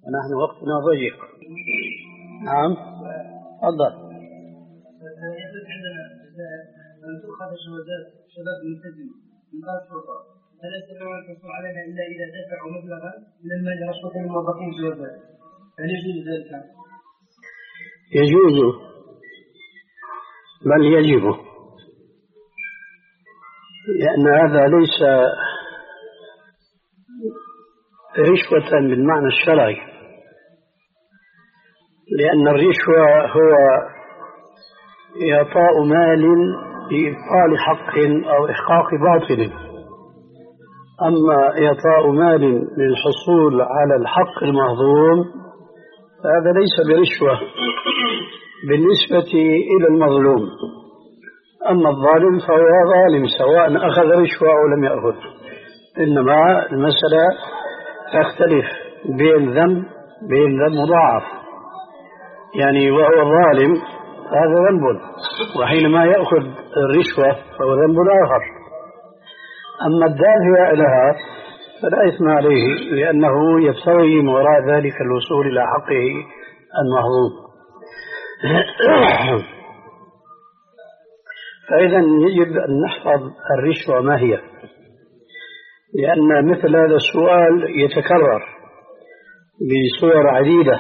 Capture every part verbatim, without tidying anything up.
ونحن وقتنا ضيق. نعم تفضل. عندنا أن تؤخذ شهادات شباب ملتزم من قبل الشرطة، فلا يستطيعون الحصول عليها إلا إذا دفعوا مبلغا من المال رشوة الموظفين الشهداء، هل يجوز ذلك؟ يجوز، بل يجب، لأن هذا ليس رشوة بالمعنى الشرعي، لأن الرشوة هو إعطاء مال لإبطال حق أو إحقاق باطل، أما إعطاء مال للحصول على الحق المهضوم فهذا ليس برشوة بالنسبة إلى المظلوم. أما الظالم فهو ظالم سواء أخذ رشوة أو لم يأخذ، إنما المسألة تختلف بين ذنب بين ذنب مضاعف، يعني وهو ظالم هذا ذنب، وحينما يأخذ الرشوة فهو ذنب آخر. أما الدافع لها فلا إثم عليه، لأنه يبتغي من وراء ذلك الوصول إلى حقه المهضوم. فإذا يجب أن نحفظ الرشوة ما هي، لأن مثل هذا السؤال يتكرر بصور عديدة.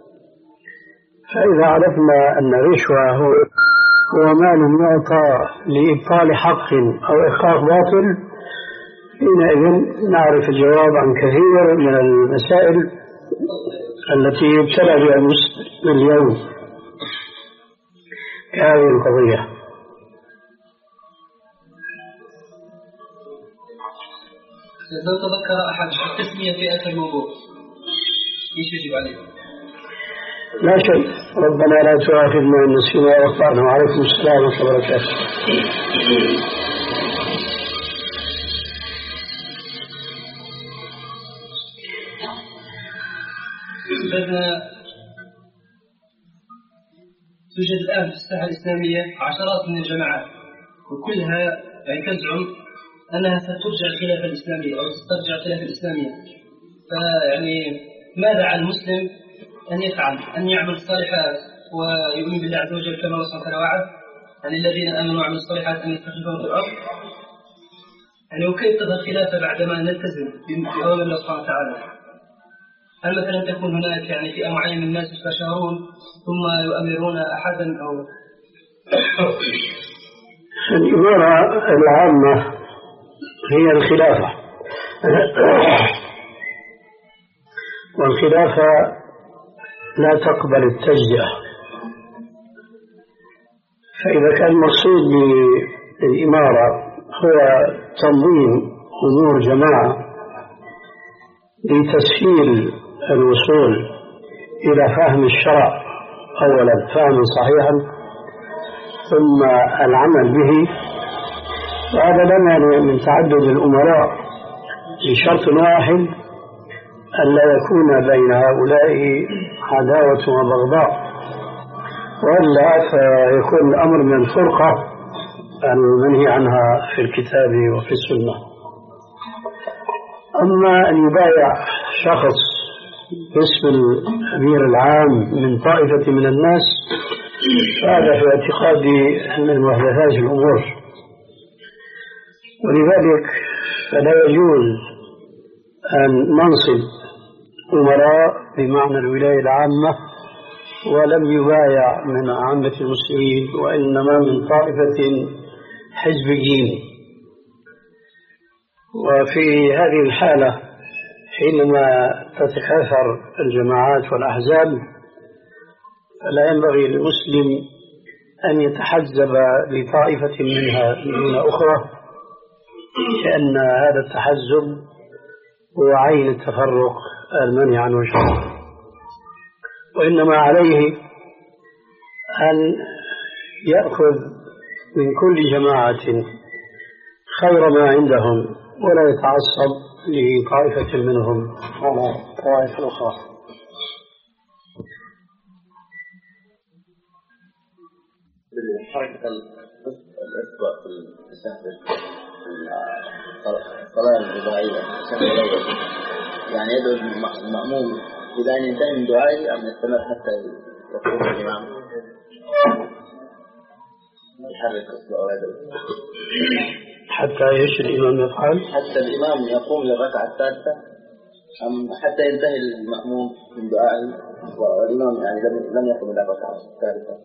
فإذا عرفنا أن الرشوة هو هو مال يعطى لإبطال حق أو إحقاق باطل، حينئذ نعرف الجواب عن كثير من المسائل التي يبتلى بها المسلم اليوم كهذه القضية. لو تذكر أحد التسمية في آخر الموضوع ايش يجب عليه؟ لا شيء. ربنا لا تؤاخذنا إن نسينا وأخطأنا. وعليكم السلام ورحمة الله وبركاته. توجد الآن في الساحة الإسلامية عشرات من الجماعات، وكلها يعني تزعم أنها سترجع الخلافة الإسلامية أو تسترجع الخلافة الإسلامية. فيعني ماذا على المسلم أن يفعل؟ أن يعمل الصالحات ويؤمن بالله عز وجل كما وصف وعد، يعني الذين آمنوا وعملوا الصالحات أن يستخلفهم في الأرض، يعني وكيف تظهر الخلافة بعدما نلتزم بأوامر الله سبحانه وتعالى؟ هل مثلا تكون هناك يعني فئة معينة من الناس يستشارون ثم يؤمرون أحدا أو الإمارة العامة هي الخلافة، والخلافة لا تقبل التجزئة. فإذا كان المقصود بالإمارة هو تنظيم أمور جماعة لتسهيل الوصول إلى فهم الشرع أولا فهما صحيحا ثم العمل به، وهذا لا مانع من تعدد الأمراء بشرط واحد: ألا يكون بين هؤلاء عداوة وبغضاء، وإلا فيكون الأمر من الفرقة المنهي عنها في الكتاب وفي السنة. أما أن يبايع شخص باسم الأمير العام من طائفة من الناس فهذا في اعتقادي من محدثات الأمور، ولذلك فلا يجوز أن ننصب أمراء بمعنى الولاية العامة ولم يبايع من عامة المسلمين، وإنما من طائفة حزبيين. وفي هذه الحالة حينما تتكاثر الجماعات والأحزاب فلا ينبغي للمسلم أن يتحزب لطائفة منها دون أخرى، لأن هذا التحزب هو عين التفرق المنهي عنه الشرع. وإنما عليه أن يأخذ من كل جماعة خير ما عندهم ولا يتعصب لطائفة منهم على طوائف الأخرى. حركة الأسبوع في التشهد الصلاة الرباعية التشهد الأول، يعني يدعو المأموم إذا أن ينتهي من دعائه أم يستمر حتى يقوم الإمام يحرك أصبعه ويده؟ حتى ايش الإمام يفعل؟ حتى الإمام يقوم للركعة الثالثة أم حتى ينتهي المأموم من دعائه والإمام يعني لم لم يقم إلى الركعة الثالثة؟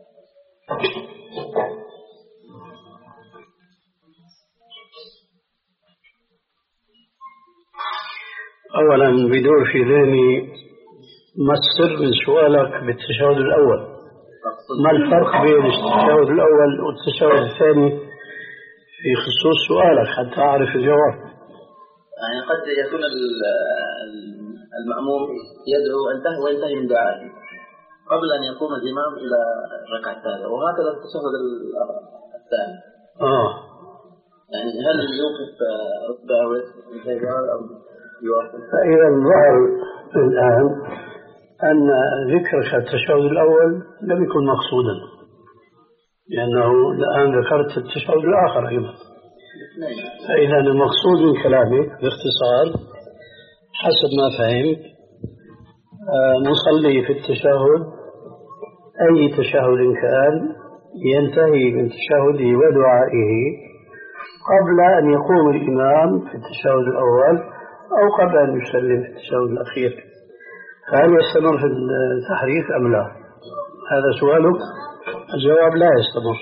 أولا بدور في ذهني ما السر من سؤالك بالتشهد الأول؟ ما الفرق بين التشهد الأول والتشهد الثاني في خصوص سؤالك حتى أعرف الجواب؟ يعني قد يكون المأموم يدعو انتهى وينتهي من دعائه قبل أن يقوم الإمام إلى الركعة الثالثة، وهكذا التشهد الثاني. آه يعني هل يوقف أصبعه وينتهي أو يوقف؟ فإذا الظاهر الآن أن ذكرك التشهد الأول لم يكن مقصودا، لأنه الآن ذكرت التشهد الآخر أيضا. فإذا المقصود من كلامك باختصار حسب ما فهمت نصلي في التشهد أي تشهد كان ينتهي من تشهده ودعائه قبل أن يقوم الإمام في التشهد الأول أو قبل أن يسلم في التشهد الأخير. هل يستمر في التحريك أم لا؟ هذا سؤالك. الجواب لا يستمر،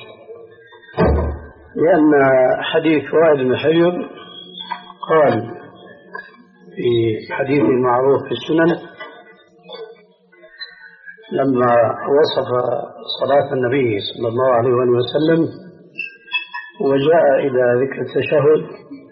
لأن حديث وائل بن حجر قال في حديث معروف في السنن لما وصف صلاة النبي صلى الله عليه وسلم وجاء إلى ذكر التشهد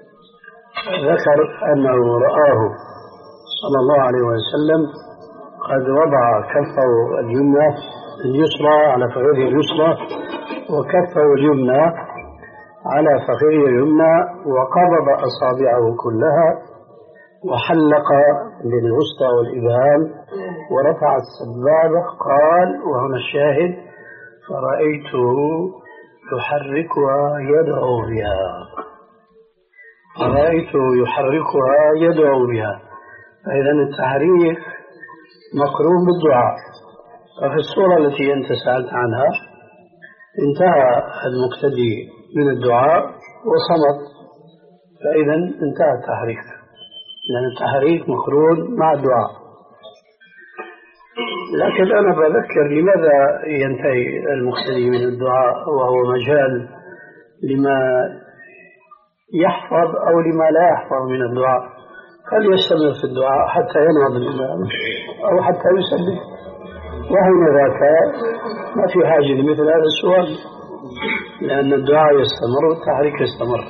ذكر أنه رآه صلى الله عليه وسلم قد وضع كفه اليمنى اليسرى على فخذه اليسرى وكفه اليمنى على فخذه اليمنى وقبض أصابعه كلها وحلق بالوسطى والإبهام ورفع السبابة. قال وهنا الشاهد فرأيته يحركها يدعو بها فرأيته يحركها يدعو بها فإذا التحريك مقرون بالدعاء. ففي الصورة التي أنت سألت عنها انتهى المقتدي من الدعاء وصمت، فإذا انتهى التحريك، لأن التحريك مقرون مع الدعاء. لكن أنا بذكر لماذا ينتهي المقتدي من الدعاء وهو مجال لما يحفظ أو لما لا يحفظ من الدعاء. قد يستمر في الدعاء حتى ينهض الإمام أو حتى يسلم، وهنا ذاك ما في حاجة لمثل هذا السؤال، لأن الدعاء يستمر والتحريك يستمر.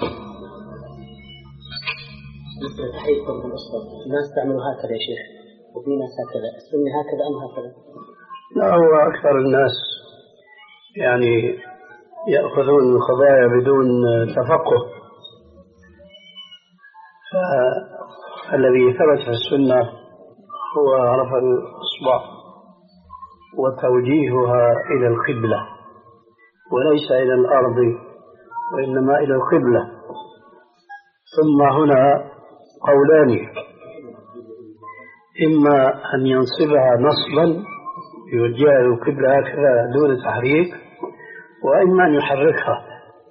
مثل تحريك قبض الأصبع الناس تعملوا هكذا يا شيخ وفي ناس هكذا، السنة هكذا أم هكذا؟ لا، هو أكثر الناس يعني يأخذون القضايا بدون تفقه. فالذي ثبت في السنة هو رفع الإصبع وتوجيهها إلى القبلة وليس إلى الأرض وإنما إلى القبلة. ثم هنا قولان، إما أن ينصبها نصبا يوجهها إلى القبلة هكذا دون تحريك، وإما أن يحركها.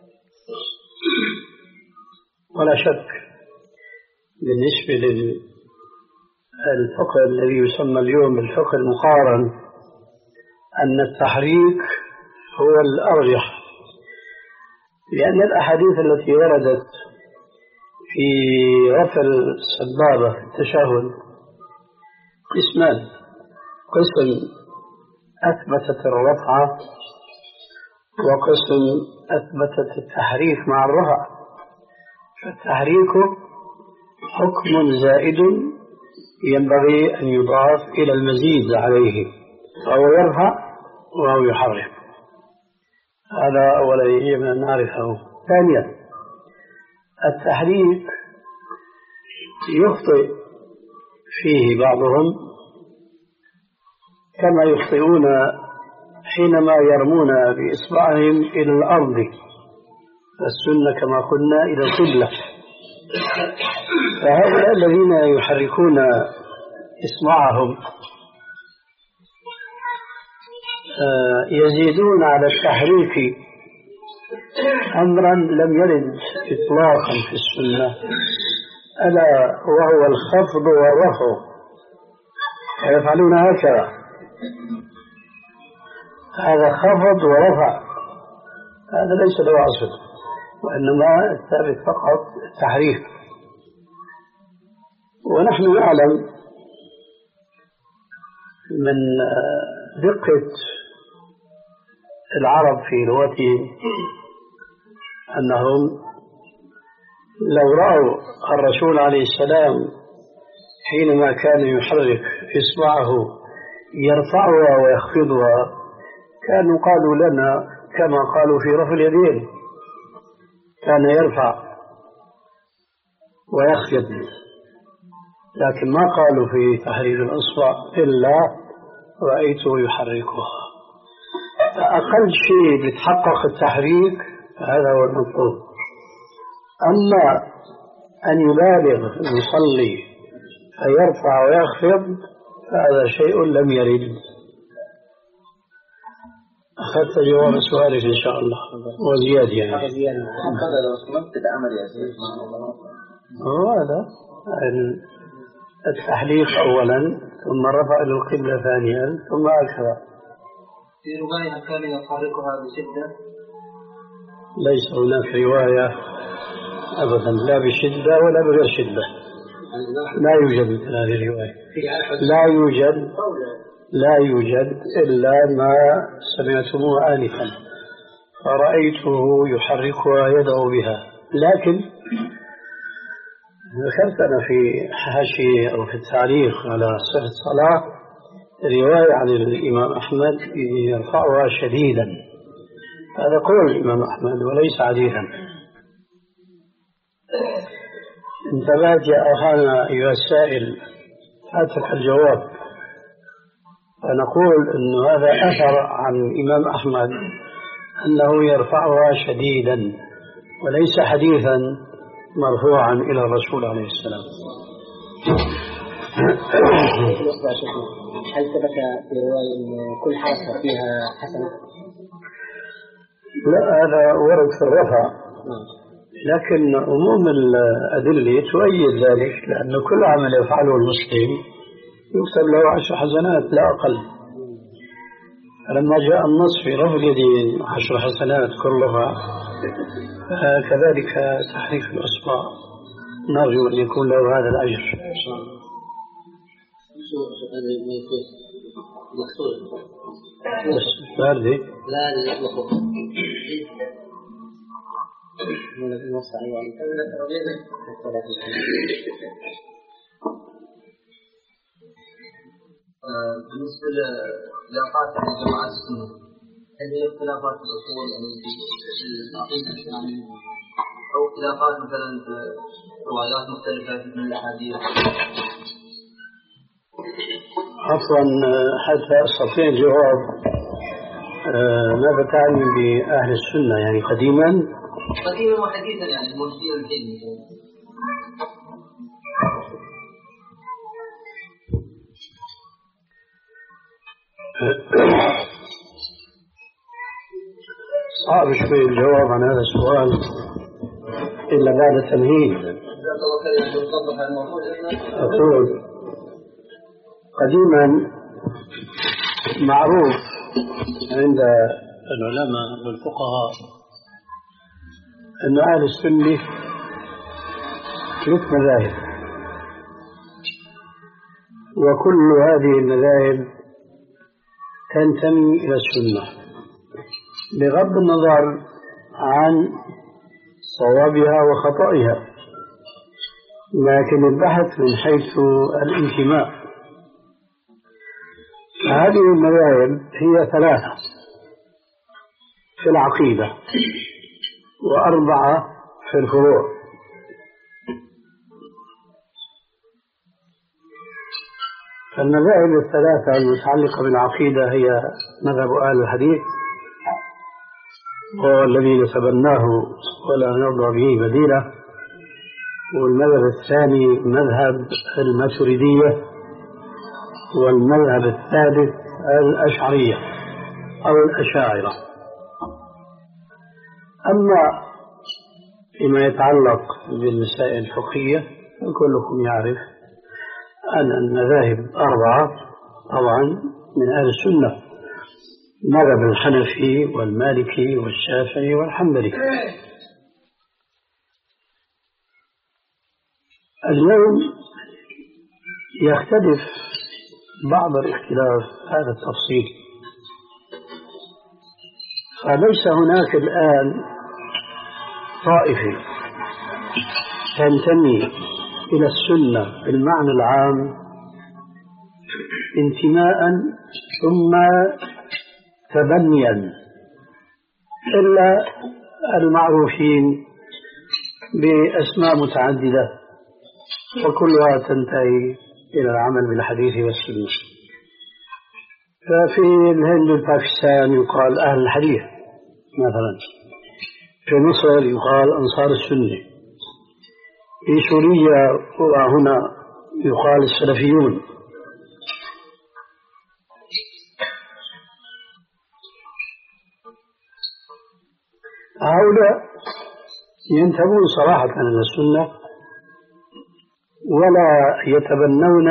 ولا شك بالنسبة للفقه الذي يسمى اليوم بالفقه المقارن أن التحريك هو الأرجح، لأن الأحاديث التي وردت في رفع السبابة في التشهد قسمان: قسم أثبتت الرفعة وقسم أثبتت التحريك مع الرفع. فالتحريك حكم زائد ينبغي أن يضاف إلى المزيد عليه، فهو يرفع وهو يحرك. هذا أولا يجب أن نعرفه. ثانيا، التحريك يخطئ فيه بعضهم كما يخطئون حينما يرمون بإصبعهم إلى الأرض، السنة كما قلنا إلى القبلة. فهؤلاء الذين يحركون إصبعهم يزيدون على التحريك أمرا لم يرد إطلاقا في السنة، ألا وهو الخفض والرفع، ويفعلون هكذا. هذا خفض ورفع، هذا ليس له أصل، وإنما الثابت فقط التحريك. ونحن نعلم من دقة العرب في لغتهم أنهم لو رأوا الرسول عليه السلام حينما كان يحرك إصبعه يرفعها ويخفضها كانوا قالوا لنا كما قالوا في رفع اليدين، كان يرفع ويخفض، لكن ما قالوا في تحريك الإصبع إلا رأيته يحركها. أقل شيء بيتحقق التحريك هذا هو المطلوب. أما أن يبالغ المصلي فيرفع ويخفض فهذا شيء لم يرد. أخذت جواب سؤالك إن شاء الله وزيادة يعني. هو هذا التحليق أولا، ثم رفع للقبلة ثانيا، ثم أكثر. في رواية كان يحركها بشدة؟ ليس هناك رواية أبدا لا بشدة ولا بغير شدة، لا يوجد مثل هذه الرواية، لا يوجد لا يوجد إلا ما سمعتموه آنفا، فرأيته يحركها يدعو بها. لكن ذكرت أنا في حاشية أو في التعليق على صحة الصلاة رواية عن الإمام أحمد يرفعها شديدا، هذا قول الإمام أحمد وليس حديثا. انتبهت يا أخانا أيها السائل، فاتك الجواب. فنقول أن هذا أثر عن الإمام أحمد أنه يرفعها شديدا وليس حديثا مرفوعا إلى الرسول عليه السلام. هل ثبت في رواية أن كل حركة فيها حسنة؟ لا، هذا ورد في الرفع، لكن عموم الأدلة تؤيد ذلك، لأن كل عمل يفعله المسلم يكتب له عشر حسنات لا أقل. فلما جاء النص في رفع اليدين عشر حسنات كلها، كذلك تحريك الأصبع نرجو أن يكون له هذا الأجر. باردي لا بالنسبة لأوقات الجماعات السنة، هل هي اختلافات في الأصول يعني أو اختلافات مثلا في روايات مختلفة من الأحاديث؟ عفوا، حتى أستطيع الجواب، ماذا تعني بأهل السنة يعني قديما؟ قديما وحديثا يعني الموجودين الحين. صعب شوي الجواب عن هذا السؤال إلا بعد تمهيد. أقول قديما معروف عند العلماء والفقهاء أن أهل السنة ثلاث مذاهب، وكل هذه المذاهب تنتمي إلى السنة بغض النظر عن صوابها وخطئها، لكن البحث من حيث الانتماء. هذه المذاهب هي ثلاثة في العقيدة وأربعة في الفروع. فالمذاهب الثلاثة المتعلقة بالعقيدة هي مذهب أهل الحديث وهو الذي تبناه ولا نرضى به بديلا، والمذهب الثاني مذهب الماتريدية، والمذهب الثالث الأشعرية. أو الأشاعرة. أما فيما يتعلق بالمسائل الفقهية فكلكم يعرف أن المذاهب أربعة طبعا من أهل السنة: مذهب الحنفي والمالكي والشافعي والحنبلي. اليوم يختلف بعض الاختلاف هذا التفصيل، فليس هناك الآن طائفة تنتمي إلى السنة بالمعنى العام انتماء ثم تبنيا إلا المعروفين بأسماء متعددة وكلها تنتهي إلى العمل بالحديث والسنة. ففي الهند والباكستان يقال أهل الحديث مثلا، في مصر يقال أنصار السنة، في سوريا وهنا يقال السلفيون. هؤلاء ينتمون صراحة إلى السنة ولا يتبنون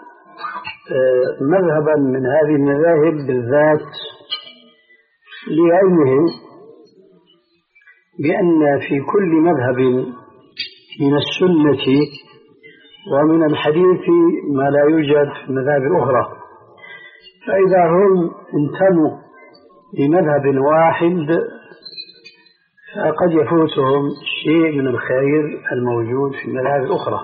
مذهبا من هذه المذاهب بالذات، لعلمهم بأن في كل مذهب من السنة ومن الحديث ما لا يوجد في المذاهب الأخرى، فإذا هم انتموا لمذهب واحد فقد يفوتهم شيء من الخير الموجود في المذاهب الأخرى.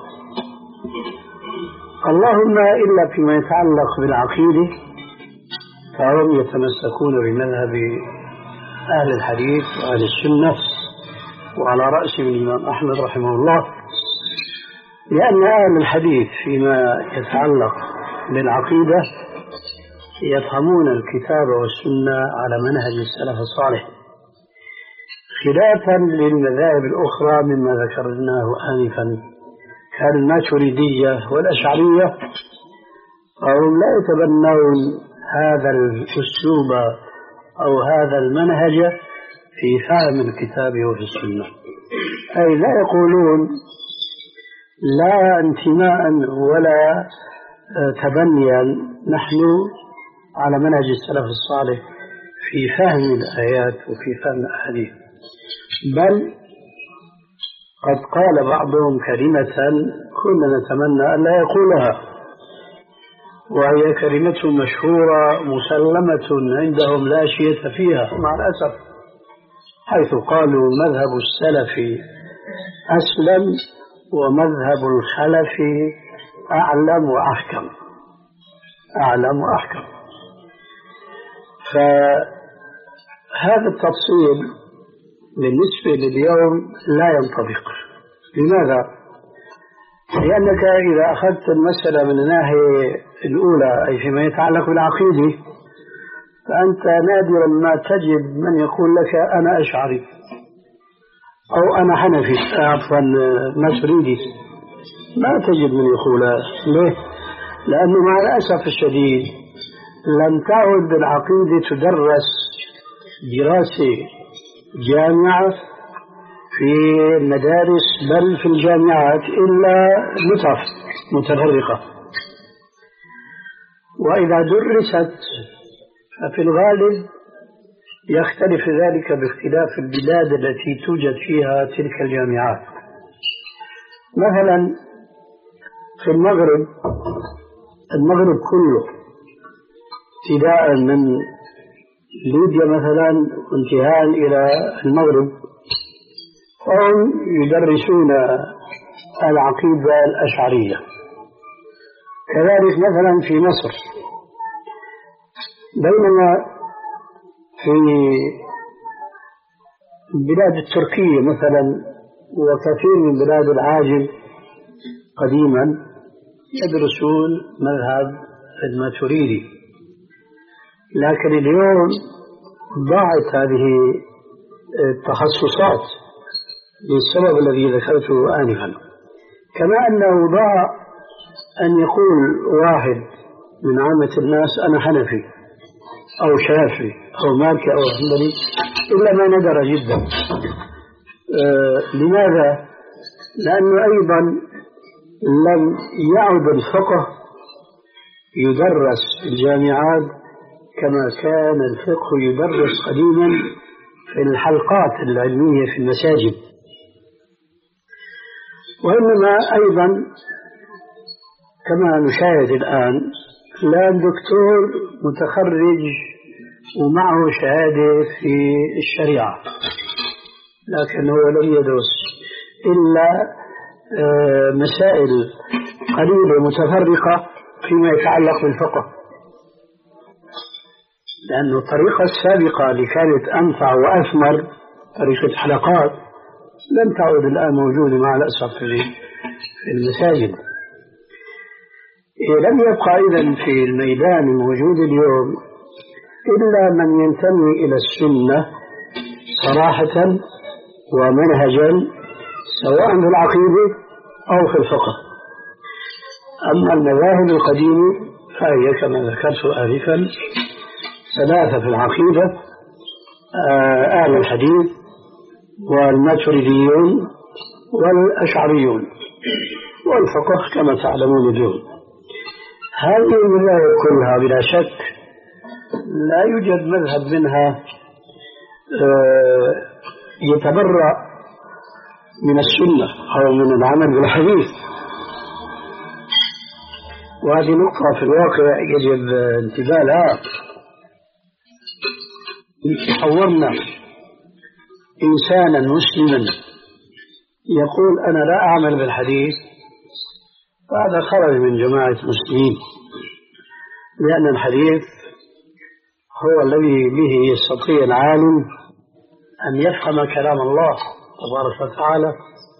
اللهم إلا فيما يتعلق بالعقيدة فهم يتمسكون بمذهب أهل الحديث وأهل السنة، وعلى رأسهم الإمام أحمد رحمه الله، لأن أهل الحديث فيما يتعلق بالعقيدة يفهمون الكتاب والسنة على منهج السلف الصالح، خلافا للمذاهب الأخرى مما ذكرناه آنفا كالماتريدية والأشعرية، فهم لا يتبنون هذا الأسلوب أو هذا المنهج في فهم الكتاب وفي السنة، أي لا يقولون لا انتماء ولا تبنيا نحن على منهج السلف الصالح في فهم الآيات وفي فهم الأحاديث، بل قد قال بعضهم كلمة كنا نتمنى أن لا يقولها، وهي كلمة مشهورة مسلمة عندهم لا شيء فيها مع الأسف، حيث قالوا مذهب السلف أسلم ومذهب الخلف أعلم وأحكم. أعلم وأحكم. فهذا التفصيل بالنسبة لليوم لا ينطبق. لماذا؟ لأنك إذا أخذت المسألة من الناحية الأولى أي فيما يتعلق بالعقيدة فأنت نادرا ما تجد من يقول لك أنا أشعري أو أنا حنفي عفوا ماتريدي، ما تجد من يقول. ليه؟ لأنه مع الأسف الشديد لم تعد العقيدة تدرس دراسة جامعة في المدارس بل في الجامعات إلا متف متفرقة، وإذا درست ففي الغالب يختلف ذلك باختلاف البلاد التي توجد فيها تلك الجامعات. مثلا في المغرب المغرب كله ابتداء من ليبيا مثلا وانتهاء إلى المغرب هم يدرسون العقيدة الأشعرية. كذلك مثلا في مصر، بينما في البلاد التركية مثلا وكثير من بلاد العاجم قديما يدرسون مذهب الماتريدي، لكن اليوم ضاعت هذه التخصصات للسبب الذي ذكرته آنفا، كما أنه ضاع أن يقول واحد من عامة الناس أنا حنفي أو شافعي أو مالكي أو حنبلي إلا ما ندر جدا. آه لماذا؟ لأنه أيضا لم يعد الفقه يدرس في الجامعات كما كان الفقه يدرس قديما في الحلقات العلمية في المساجد، وإنما أيضا كما نشاهد الآن الآن دكتور متخرج ومعه شهادة في الشريعة، لكن هو لم يدرس إلا مسائل قليلة متفرقة فيما يتعلق بالفقه، لأن الطريقة السابقة اللي كانت أنفع وأثمر طريقة حلقات لم تعد الآن موجودة مع الأسف في المساجد. لم يبقى إذن في الميدان الموجود اليوم إلا من ينتمي إلى السنة صراحة ومنهجا سواء في العقيدة أو في الفقه. أما المذاهب القديمة فهي كما ذكرت آنفا ثلاثة في العقيدة: أهل الحديث والماتريديون والأشعريون، والفقه كما تعلمون اليوم. هذه المذاهب كلها بلا شك لا يوجد مذهب منها يتبرأ من السنة أو من العمل بالحديث، وهذه نقطة في الواقع يجب انتباه لها. إن حورنا إنسانا مسلما يقول أنا لا أعمل بالحديث فهذا خرج من جماعة المسلمين، لأن الحديث هو الذي به يستطيع العالم أن يفهم كلام الله تبارك وتعالى.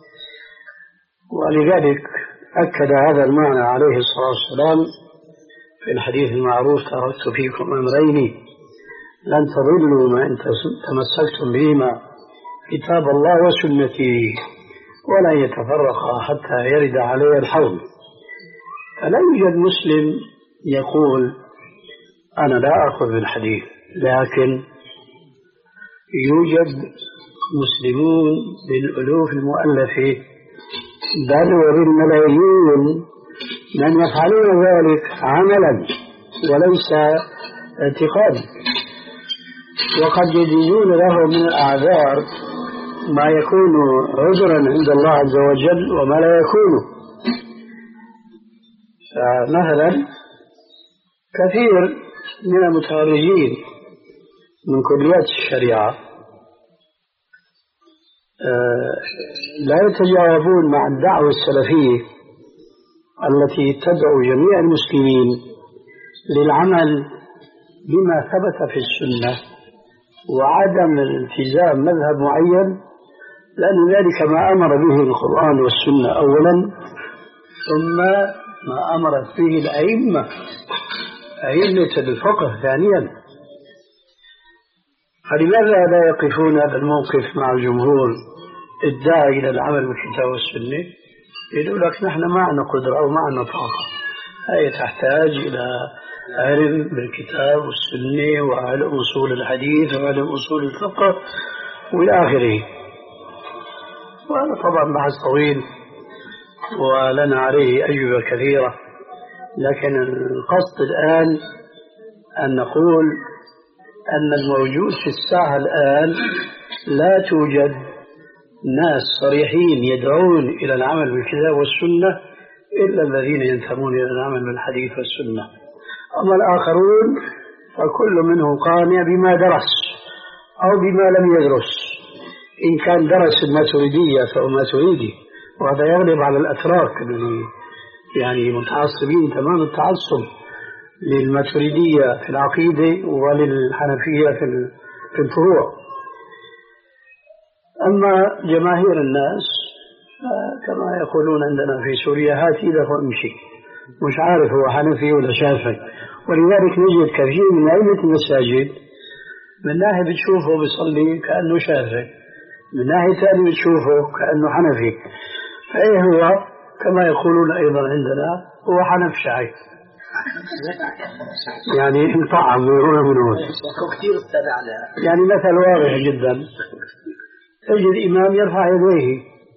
ولذلك أكد هذا المعنى عليه الصلاة والسلام في الحديث المعروف: تركت فيكم أمرين لن تضلوا ما إن تمسكتم بهما، كتاب الله وسنتي، ولا يتفرقا حتى يرد علي الحوض. فلا يوجد مسلم يقول أنا لا أخذ بالحديث، لكن يوجد مسلمون بالألوف المؤلفة بل وبالملايين من يفعلون ذلك عملا وليس اعتقادا، وقد يجدون له من الأعذار ما يكون عذرا عند الله عز وجل وما لا يكون. فمثلا كثير من المتخرجين من كليات الشريعة لا يتجاوبون مع الدعوة السلفية التي تدعو جميع المسلمين للعمل بما ثبت في السنة وعدم الالتزام مذهب معين، لأن ذلك ما أمر به القرآن والسنة أولا، ثم ما أمرت به الأئمة أئمة الفقه ثانيا. فلماذا لا يقفون هذا الموقف مع الجمهور الداعي إلى العمل بالكتاب والسنة؟ يقول لك نحن ما عندنا قدرة أو ما عندنا طاقة، هي تحتاج إلى علم بالكتاب والسنة وعلم أصول الحديث وعلم أصول الفقه وإلى آخره. وهذا طبعا بحث طويل ولنا عليه أجوبة كثيرة، لكن القصد الآن أن نقول أن الموجود في الساحة الآن لا توجد ناس صريحين يدعون إلى العمل بالكتاب والسنة إلا الذين ينتمون إلى العمل بالحديث والسنة. أما الآخرون فكل منهم قانع بما درس أو بما لم يدرس. إن كان درس الماتريدية فهو ماتريدي، وهذا يغلب على الأتراك اللي يعني متعصبين تمام التعصب للماتريدية في العقيدة وللحنفية في الفروع. أما جماهير الناس كما يقولون عندنا في سوريا هات إيدك وامشي، مش عارف هو حنفي ولا شافعي. ولذلك نجد كثير من أئمة المساجد من ناحية بتشوفه بيصلي كأنه شافعي، من ناحية ثانية بتشوفه كأنه حنفي. فإيه هو كما يقولون أيضا عندنا هو حنف شعي، يعني انطعم ويروح من هون. كثير استاذ على يعني مثل واضح جدا، تجد إمام يرفع يديه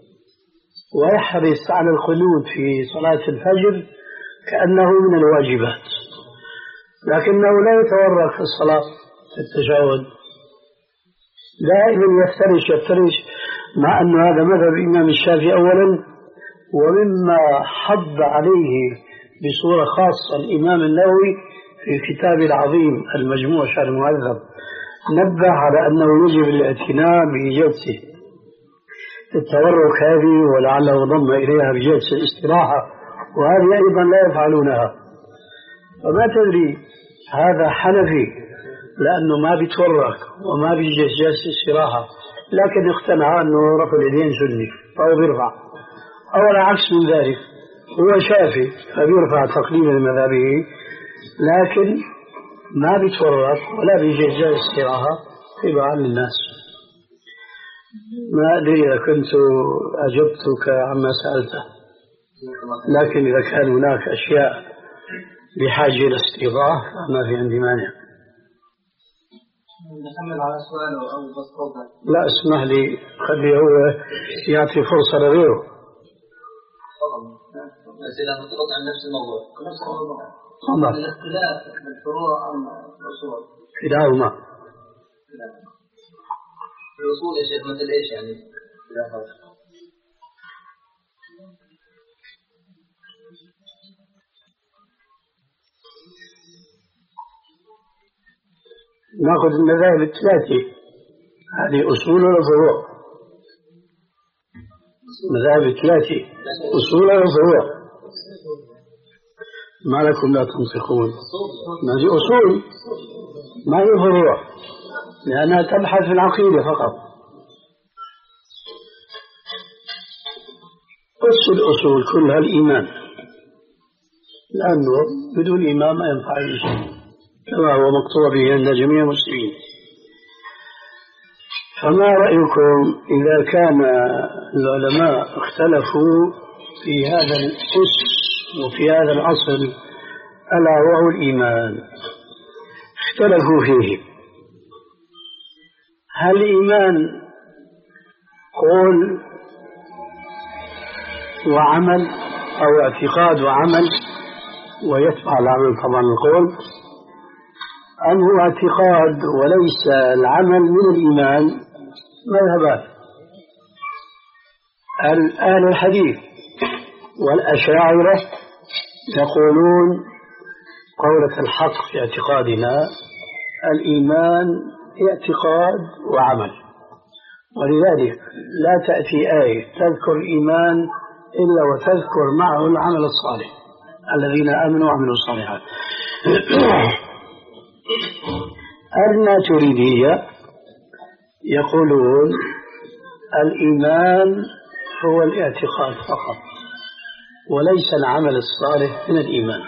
ويحرص على القنوت في صلاة الفجر كأنه من الواجبات، لكنه لا يتورط في الصلاة في التشهد، دائما يفترش يفترش، مع أن هذا مذهب الإمام الشافعي أولا، ومما حض عليه بصورة خاصة الإمام النووي في كتابه العظيم المجموع شرح المهذب، نبه على أنه يجب الاعتناء بجلسة التورك هذه، ولعله ضم إليها بجلسة الاستراحة، وهذه أيضا لا يفعلونها. فما تدري هذا حنفي لأنه ما بيتورك وما بيجلس جلسة استراحة، لكن اقتنع أنه رفع اليدين سني فهو بيرفع، أو العكس من ذلك هو شافي فبيرفع تقليدا لمذهبه، لكن ما بيتورط ولا بيجلس جلسة استراحة تبعا للناس. ما أدري إذا كنت أجبتك عما سألته، لكن إذا كان هناك أشياء بحاجة إلى استيضاح ما في عندي مانع. نكمل على سؤاله أو بس توضح؟ لا اسمح لي، خليه هو يعطي فرصة لغيره. أسئلة متفق عن نفس الموضوع. نفس الموضوع. تفضل. الاختلاف بالفروع أم الأصول؟ كلاهما. الأصول يا شيخ مثل إيش يعني؟ نأخذ المذاهب الثلاثة، هذه أصول ولا فروع؟ مذاهب الثلاثة أصول ولا فروع؟ ما لكم لا تنطقون؟ ما هي أصول ما هي فروع، لأنها تبحث في العقيدة فقط. أصل الأصول كلها الإيمان، لأنه بدون إيمان ما ينفع شيء كما هو مقطوع به عند جميع المسلمين. فما رأيكم إذا كان العلماء اختلفوا في هذا الأس وفي هذا الأصل ألا وهو الإيمان، اختلفوا فيه، هل الإيمان قول وعمل أو اعتقاد وعمل ويتبع العمل طبعا القول، أم هو اعتقاد وليس العمل من الإيمان؟ مذهبان، أهل الحديث والأشاعرة يقولون قولة الحق في اعتقادنا الإيمان اعتقاد وعمل، ولذلك لا تأتي آية تذكر الإيمان إلا وتذكر معه العمل الصالح، الذين آمنوا وعملوا الصالحات. الماتريدية يقولون الإيمان هو الاعتقاد فقط وليس العمل الصالح من الإيمان.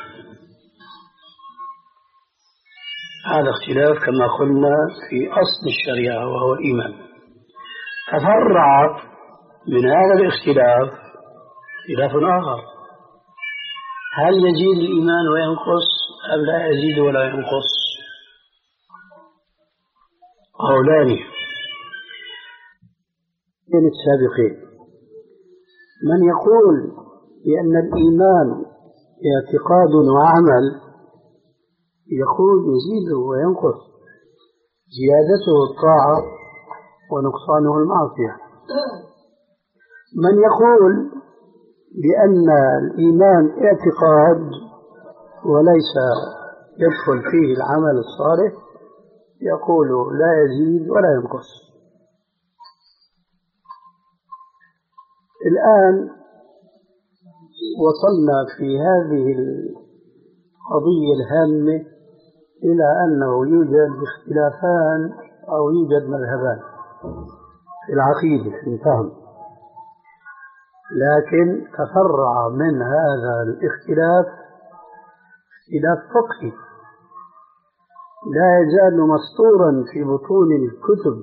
هذا اختلاف كما قلنا في أصل الشريعة وهو الإيمان. تفرع من هذا الاختلاف اختلاف آخر، هل يزيد الإيمان وينقص أم لا يزيد ولا ينقص؟ قولان من السابقين، من يقول بأن الإيمان اعتقاد وعمل يقول يزيد وينقص، زيادته الطاعة ونقصانه المعصية. من يقول بأن الإيمان اعتقاد وليس يدخل فيه العمل الصالح يقول لا يزيد ولا ينقص. الآن وصلنا في هذه القضية الهامة إلى أنه يوجد اختلافان أو يوجد مذهبان في العقيدة في الفهم، لكن تفرع من هذا الاختلاف اختلاف فقهي لا يزال مسطورا في بطون الكتب،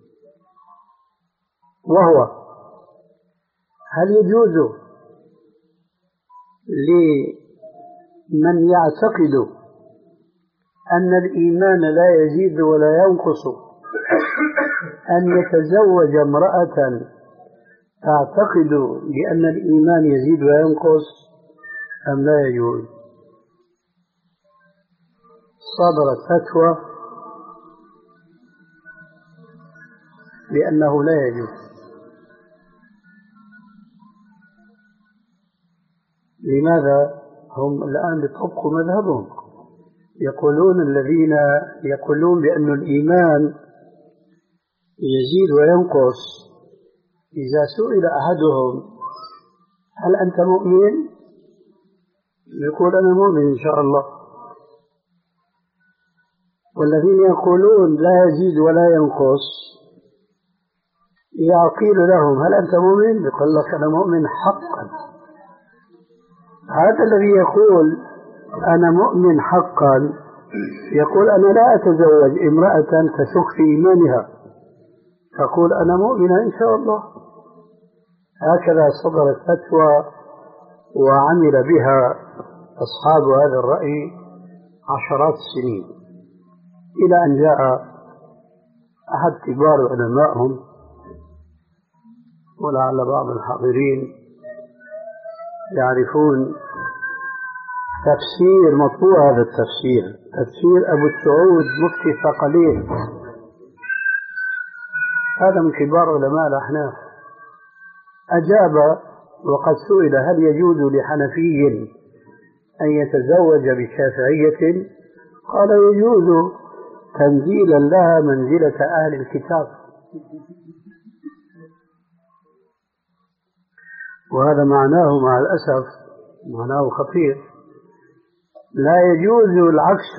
وهو هل يجوز من يعتقد أن الإيمان لا يزيد ولا ينقص أن يتزوج امرأة تعتقد بأن الإيمان يزيد وينقص أم لا يجوز؟ صدرت فتوى بأنه لا يجوز. لماذا؟ هم الآن يطبقوا مذهبهم، يقولون الذين يقولون بأن الإيمان يزيد وينقص إذا سئل أحدهم هل أنت مؤمن؟ يقول أنا مؤمن إن شاء الله. والذين يقولون لا يزيد ولا ينقص إذا قيل لهم هل أنت مؤمن؟ يقول لك أنا مؤمن حقا. هذا الذي يقول أنا مؤمن حقا يقول أنا لا أتزوج امرأة تشك في إيمانها، تقول أنا مؤمنة إن شاء الله. هكذا صدرت فتوى وعمل بها أصحاب هذا الرأي عشرات السنين، إلى أن جاء أحد كبار علمائهم، ولعل بعض الحاضرين يعرفون تفسير مطبوع هذا التفسير، تفسير أبو السعود مفتي الثقلين، هذا من كبار علماء الأحناف، أجاب وقد سئل هل يجوز لحنفي أن يتزوج بشافعية؟ قال يجوز تنزيلا لها منزلة أهل الكتاب. وهذا معناه مع الأسف معناه خطير. لا يجوز العكس،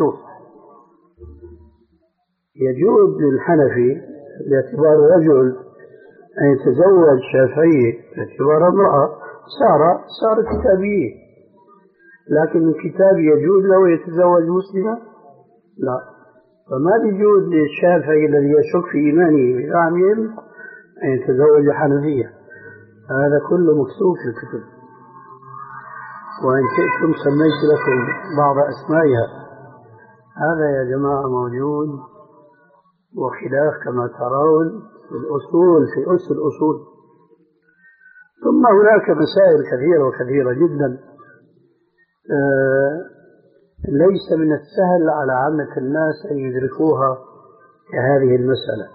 يجوز للحنفي باعتبار رجل أن يتزوج شافعي باعتبار امرأة صار صار كتابي، لكن الكتاب يجوز له يتزوج مسلمة؟ لا. فما يجوز للشافعي الذي يشك في إيمانه بزعمهم أن يتزوج حنفية. هذا كله مكتوب في الكتب، وإن شئتم سميت لكم بعض أسمائها. هذا يا جماعة موجود، وخلاف كما ترون في الأصول، في أس الأصول. ثم هناك مسائل كثيرة وكثيرة جدا آه ليس من السهل على عامة الناس أن يدركوها كهذه المسألة.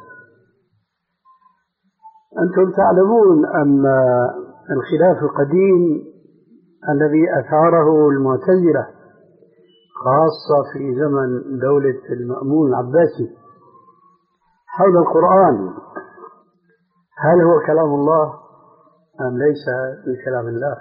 أنتم تعلمون أن الخلاف القديم الذي أثاره المعتزلة خاصة في زمن دولة المأمون العباسي حول القرآن، هل هو كلام الله أم ليس من كلام الله؟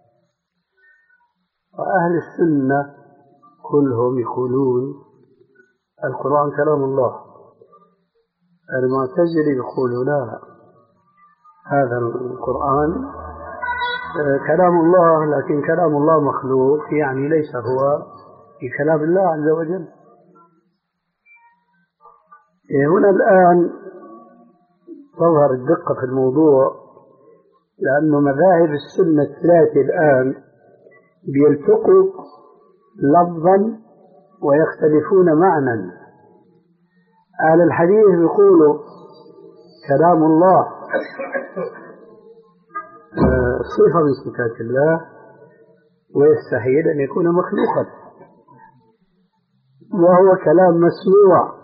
وأهل السنة كلهم يقولون القرآن كلام الله. المعتزلة يقولون لا، هذا القرآن كلام الله، لكن كلام الله مخلوق، يعني ليس هو في كلام الله عز وجل. هنا الآن تظهر الدقة في الموضوع، لأن مذاهب السنة الثلاثة الآن بيلتقوا لفظا ويختلفون معنى. أهل الحديث يقولوا كلام الله صفة من صفات الله، ويستحيل أن يكون مخلوقا، وهو كلام مسموع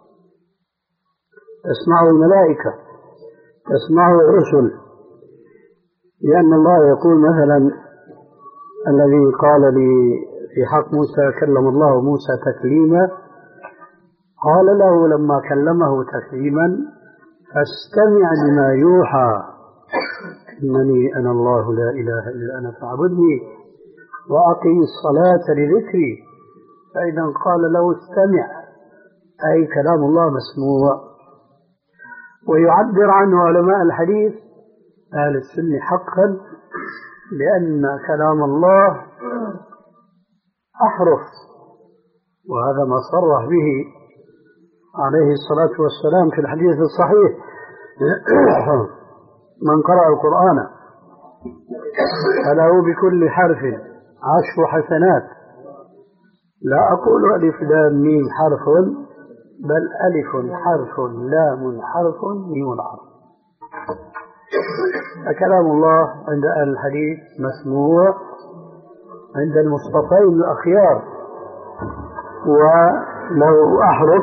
تسمعه الملائكة، تسمعه الرسل، لأن الله يقول مثلا الذي قال لي في حق موسى كلم الله موسى تكليما، قال له لما كلمه تكليما فاستمع لما يوحى إنني أنا الله لا إله إلا أنا فاعبدني وأقم الصلاة لذكري. فإذا قال له استمع أي كلام الله مسموع. ويعبر عنه علماء الحديث أهل السنة حقا لأن كلام الله أحرف، وهذا ما صرح به عليه الصلاة والسلام في الحديث الصحيح من قرأ القرآن فله بكل حرف عشر حسنات لا أقول ألف لام ميم حرف، بل ألف حرف لام حرف ميم حرف. فكلام الله عند أهل الحديث مسموع عند المصطفين الأخيار وله أحرف.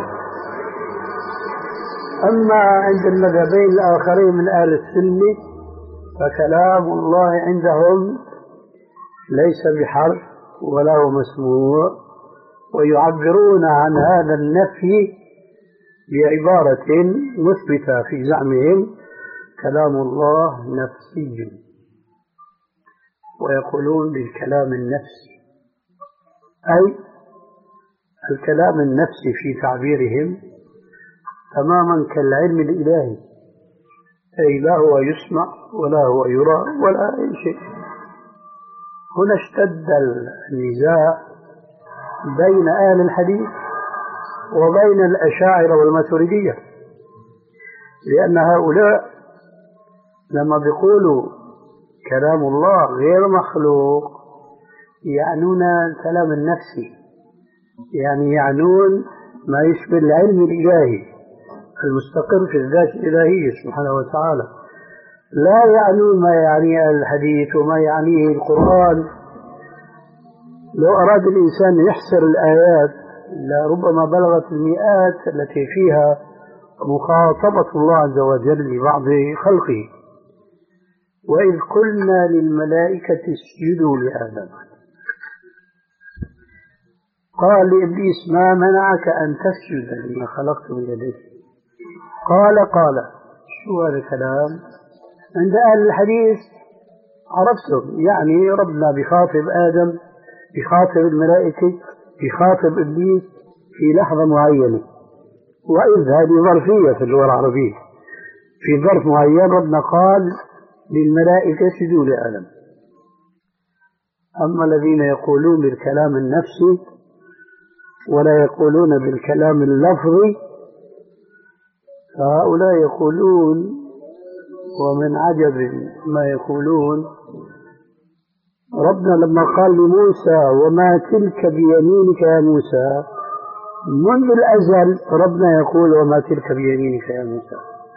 أما عند المذهبين الآخرين من أهل السنة فكلام الله عندهم ليس بحرف ولا هو مسموع، ويعبرون عن هذا النفي بعبارة مثبتة في زعمهم: كلام الله نفسي، ويقولون بالكلام النفسي، أي الكلام النفسي في تعبيرهم تماما كالعلم الإلهي، أي لا هو يسمع ولا هو يرى ولا أي شيء. هنا اشتد النزاع بين أهل الحديث وبين الأشاعرة والماتريدية، لأن هؤلاء لما بيقولوا كلام الله غير مخلوق يعنون الكلام النفسي، يعني يعنون ما يشبه العلم الإلهي المستقر في الذات الإلهية سبحانه وتعالى، لا يعنون ما يعنيه الحديث وما يعنيه القرآن. لو أراد الإنسان يحصر الآيات لربما بلغت المئات التي فيها مخاطبة الله عز وجل لبعض خلقه: وإذ قلنا للملائكة اسجدوا لآدم قال لإبليس ما منعك أن تسجد لما خلقت بيديك؟ قال قال شو هذا الكلام؟ عند أهل الحديث عرفتم، يعني ربنا بخاطب آدم، بخاطب الملائكة، بخاطب إبليس في لحظة معينة، وإذ هذه ظرفية في اللغة العربية، في ظرف معين ربنا قال للملائكة اسجدوا لآدم. أما الذين يقولون بالكلام النفسي ولا يقولون بالكلام اللفظي فهؤلاء يقولون، ومن عجب ما يقولون، ربنا لما قال لموسى وما تلك بيمينك يا موسى، منذ الأزل ربنا يقول وما تلك بيمينك يا موسى.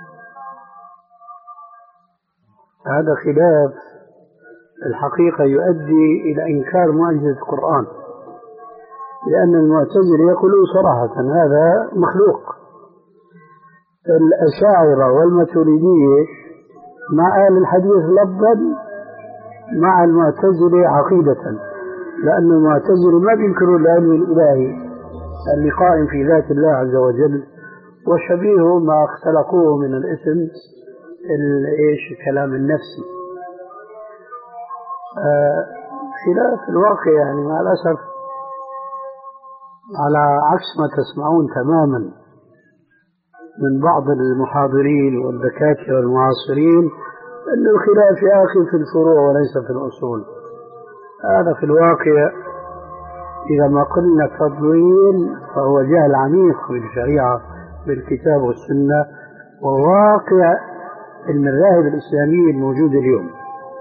هذا خلاف الحقيقة يؤدي إلى إنكار معجزة القرآن، لأن المعتزلة يقولون صراحة هذا مخلوق. الأشاعرة والماتريدية مع أهل الحديث لفظا، مع المعتزلة عقيدة، لأن المعتزلة ما بينكروا العلم الإلهي اللي قائم في ذات الله عز وجل، وشبيهه ما اختلقوه من الاسم ايش الكلام النفسي. آه خلاف الواقع يعني مع الأسف على عكس ما تسمعون تماما من بعض المحاضرين والدكاترة المعاصرين، أن الخلاف يا أخي في الفروع وليس في الأصول. هذا في الواقع إذا ما قلنا تضليل فهو جهل عميق بالشريعة بالكتاب والسنة وواقع المذاهب الإسلامية الموجودة اليوم.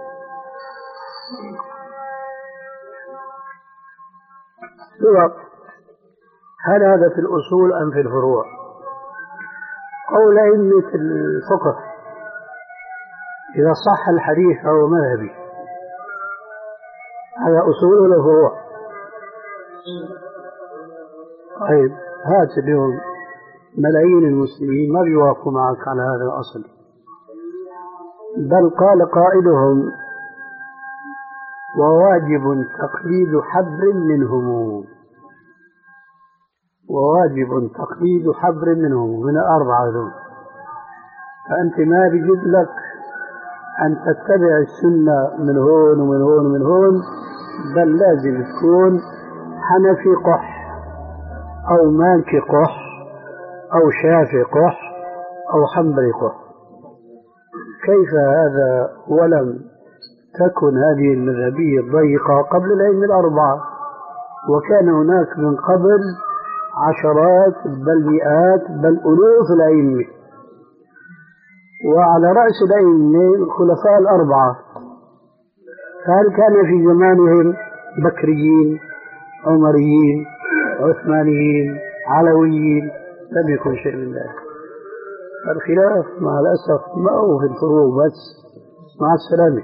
هل هذا في الأصول أم في الفروع؟ قول أئمة الفقه إذا صح الحديث فهو مذهبي، هذا أصول ولا فروع؟ طيب هات اليوم ملايين المسلمين ما بيوافقوا معك على هذا الأصل، بل قال قائلهم وواجب تقليد حبر منهم، وواجب تقليد حبر منهم من الأربعة دول. فأنت ما بيجد لك أن تتبع السنة من هون ومن هون ومن هون، بل لازم تكون حنفي قح أو مالكي قح أو شافعي قح أو حنبلي قح. كيف هذا ولم تكن هذه المذهبية الضيقة قبل الأئمة الأربعة، وكان هناك من قبل عشرات بل مئات بل ألوف الأئمة، وعلى رأس الأئمة الخلفاء الأربعة. فهل كان في زمانهم بكريين عمريين عثمانيين، علويين، لم يكن شيء من ذلك. الخلاف مع الأسف ما هو في الفروع بس، مع السلامة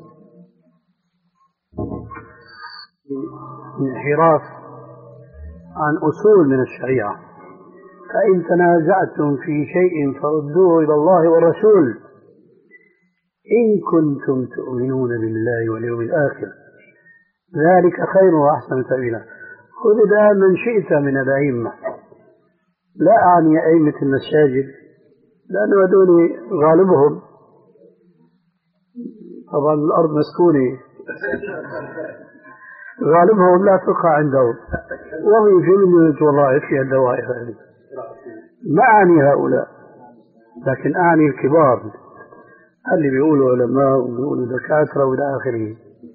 انحراف عن أصول من الشريعة. فإن تنازعتم في شيء فردوه إلى الله والرسول إن كنتم تؤمنون بالله واليوم الآخر ذلك خير وأحسن تأويلا. خذ الآن من شئت من الأئمة، لا أعني أئمة المساجد لأنه هذول غالبهم طبعا الأرض مسكونة، غالبهم لا فقه عندهم، وظيفة من الوظائف في الدوائر هذه. ما أعني هؤلاء، لكن أعني الكبار اللي بيقولوا علماء وبيقولوا دكاترة وإلى آخره.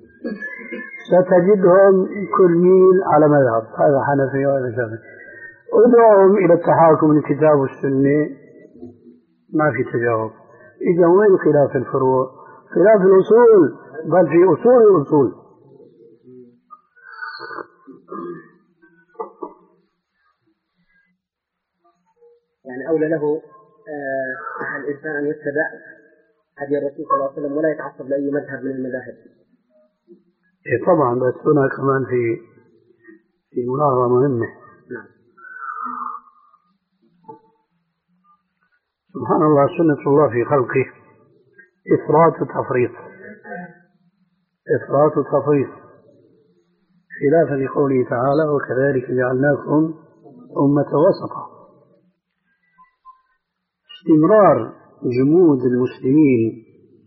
ستجدهم كل ميل على مذهب، هذا حنفي وهذا شافعي. ادعوهم إلى التحاكم للكتاب والسنة ما في تجاوب. إذا وين خلاف الفروع؟ خلاف الأصول، بل في أصول الأصول. يعني أولى له آه الإنسان أن يتبع هدي الرسول صلى الله عليه وسلم ولا يتعصب لأي مذهب من المذاهب. إيه طبعا، بس هنا كمان في في ملاحظة مهمة. نعم. سبحان الله، سنة الله في خلقه إفراط وتفريط، إفراط وتفريط، خلافا لقوله تعالى وكذلك جعلناكم أمة وسطا. استمرار جمود المسلمين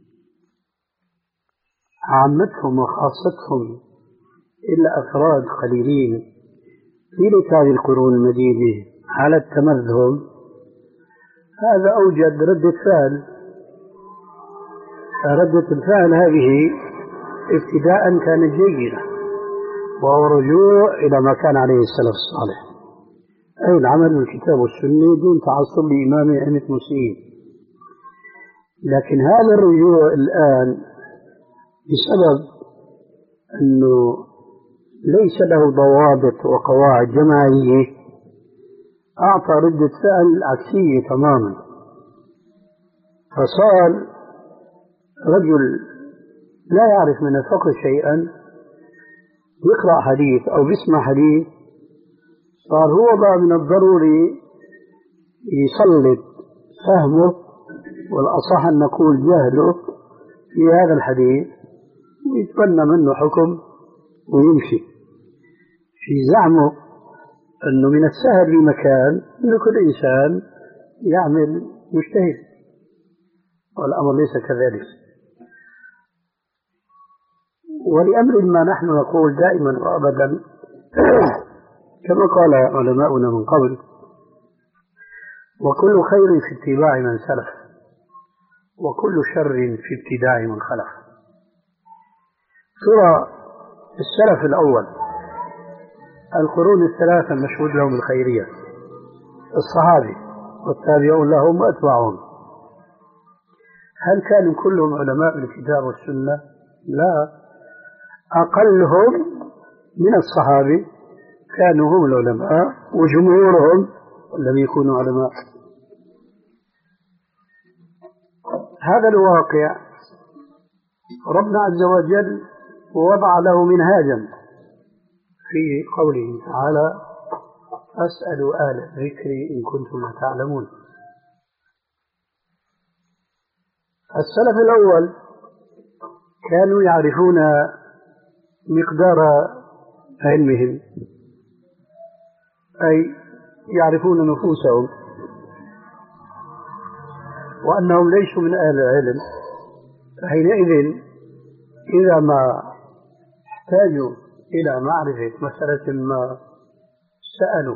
عامتهم وخاصتهم إلا أفراد قليلين طيلة هذه القرون المديدة على التمذهب، هذا أوجد ردة فعل. ردة الفعل هذه ابتداء كانت جيدة، وهو رجوع إلى ما كان عليه السلف الصالح، أي العمل بالكتاب والسنة دون تعصب لإمام أئمة المسلمين. لكن هذا الرجوع الآن بسبب أنه ليس له ضوابط وقواعد جماعية أعطى ردة فعل عكسية تماما. فصار رجل لا يعرف من الفقه شيئا يقرأ حديث أو بيسمع حديث، صار هو بقى من الضروري يسلط فهمه، والأصح أن نقول جهله في هذا الحديث، ويتبنى منه حكم ويمشي في زعمه أنه من السهل بمكان أن كل إنسان يعمل مجتهد، والأمر ليس كذلك. ولأمر ما نحن نقول دائما وأبدا كما قال علماؤنا من قبل: وكل خير في اتباع من سلف، وكل شر في ابتداع من خلف. ترى السلف الأول القرون الثلاثة مشهود لهم الخيرية، الصحابي والتابعون لهم وأتباعهم. هل كانوا كلهم علماء بالكتاب والسنة؟ لا، أقلهم من الصحابي كانوا هم العلماء، وجمهورهم لم يكونوا علماء. هذا الواقع ربنا عز وجل وضع له منهاجا في قوله تعالى: فاسألوا أهل الذكر إن كنتم لا تعلمون. السلف الأول كانوا يعرفون مقدار علمهم، أي يعرفون نفوسهم وأنهم ليسوا من أهل العلم. حينئذ إذا ما احتاجوا إلى معرفة مسألة ما سألوا،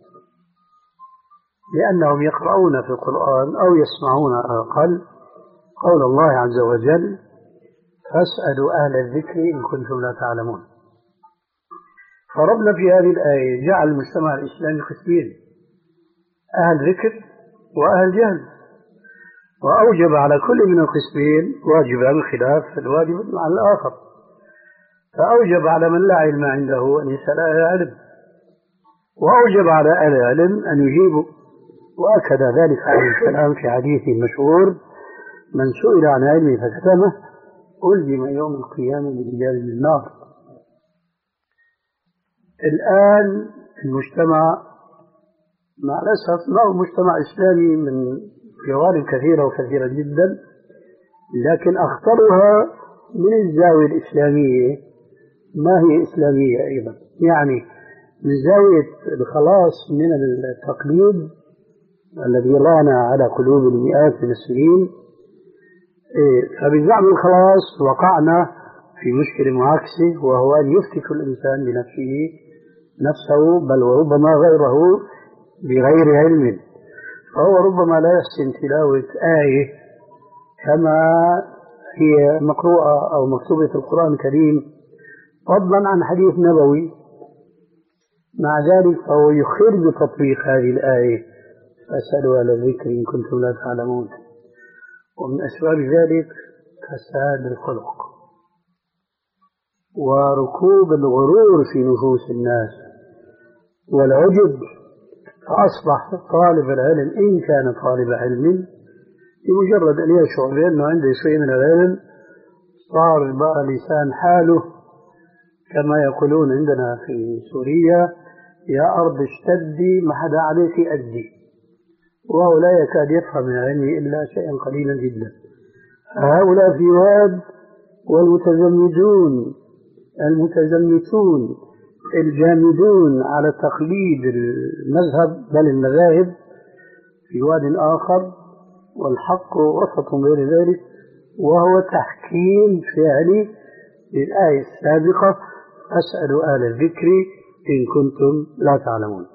لأنهم يقرؤون في القرآن أو يسمعون على الأقل قول الله عز وجل: فاسألوا أهل الذكر إن كنتم لا تعلمون. فربنا في هذه الآية جعل المجتمع الإسلامي قسمين: أهل ذكر وأهل جهل، وأوجب على كل من القسمين واجبا بخلاف الواجب على الآخر. فأوجب على من لا علم عنده أن يسأل أهل العلم، وأوجب على أهل العلم أن يجيبوا، وأكد ذلك عليه السلام في حديثه المشهور: من سئل عن علمه فكتمه ألزم يوم القيامة برجال من النار. الآن المجتمع مع الأسف ما هو مجتمع إسلامي من جوانب كثيرة وكثيرة جدا، لكن أخطرها من الزاوية الإسلامية ما هي إسلامية أيضا، يعني من زاوية الخلاص من التقليد الذي رانا على قلوب المئات من السنين. فبزعم الخلاص وقعنا في مشكلة معاكسة، وهو أن يفتك الإنسان بنفسه نفسه بل وربما غيره بغير علم، فهو ربما لا يحسن تلاوة آية كما هي مقروءة أو مكتوبة في القرآن الكريم فضلا عن حديث نبوي، مع ذلك فهو يخر بتطبيق هذه الآية: فاسألوا أهل الذكر إن كنتم لا تعلمون. ومن أسباب ذلك فساد الخلق وركوب الغرور في نفوس الناس والعجب، فأصبح طالب العلم إن كان طالب علم بمجرد أن يشعر بأنه عنده شيء من العلم صار بقى لسان حاله كما يقولون عندنا في سوريا: يا أرض اشتدي ما حدا عليك أدي، وهو لا يكاد يفهم من علمه إلا شيئا قليلا جدا. هؤلاء في واد، والمتزمدون المتزمتون الجامدون على تقليد المذهب بل المذاهب في واد آخر، والحق وسط بين ذلك، وهو تحكيم فعلي للآية السابقة: أسألوا أهل الذكر إن كنتم لا تعلمون.